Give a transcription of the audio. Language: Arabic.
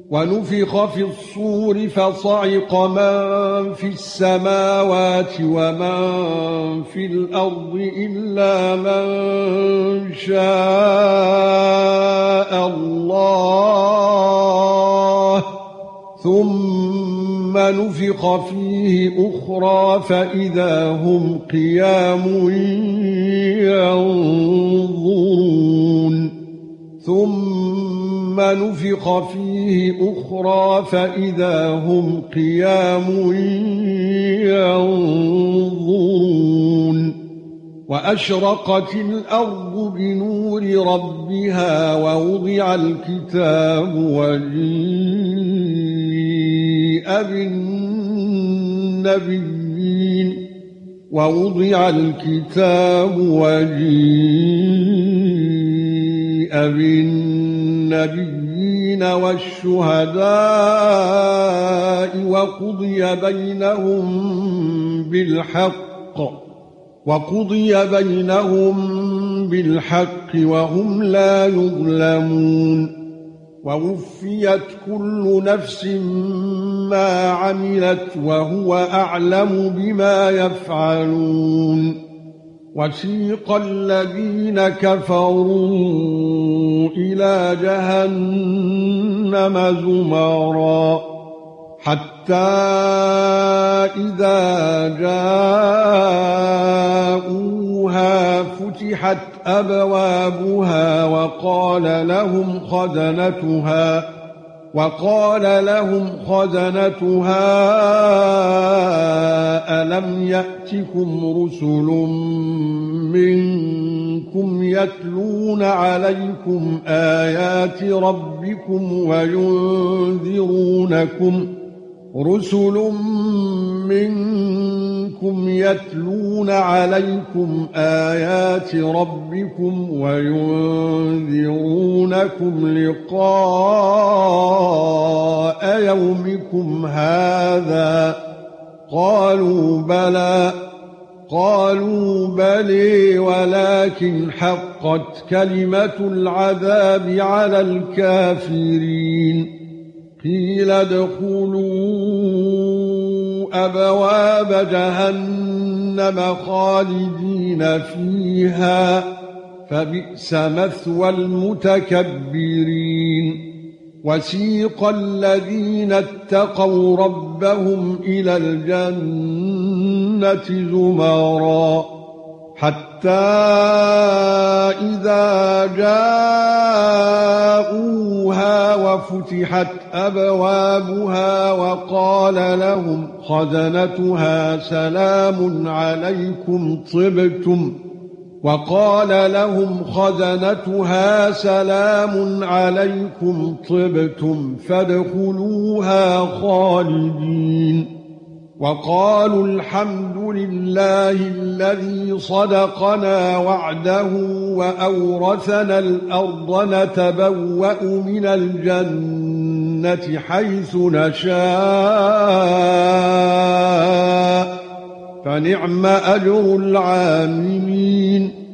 ونفخ في الصور فصعق من في السماوات ومن في الأرض إلا من شاء الله ثم نفخ فيه أخرى فإذا هم قيام ينظرون ثم نفخ فيه أخرى فإذا هم قيام ينظرون وأشرقت الأرض بنور ربها ووضع الكتاب وجيء بالنبيين والشهداء وقضي بينهم بالحق وهم لا يظلمون ووفيت كل نفس ما عملت وهو أعلم بما يفعلون وسيق الذين كفروا إلى جهنم زمرا حتى إذا جاءوها فتحت أبوابها وقال لهم خزنتها ألم يأتكم رسل منكم يتلون عليكم آيات ربكم وينذرونكم لقاء يومكم هذا قالوا بلى ولكن حقت كلمة العذاب على الكافرين قيل ادخلوا أبواب جهنم خالدين فيها فبئس مثوى المتكبرين وسيق الذين اتقوا ربهم إلى الجنة زمرا حتى إذا جاءوها وفتحت أبوابها وقال لهم خزنتها سلام عليكم طبتم فادخلوها خالدين وقالوا الحمد لله الذي صدقنا وعده وأورثنا الأرض نتبوأ من الجنة حيث نشاء فنعم أجر العاملين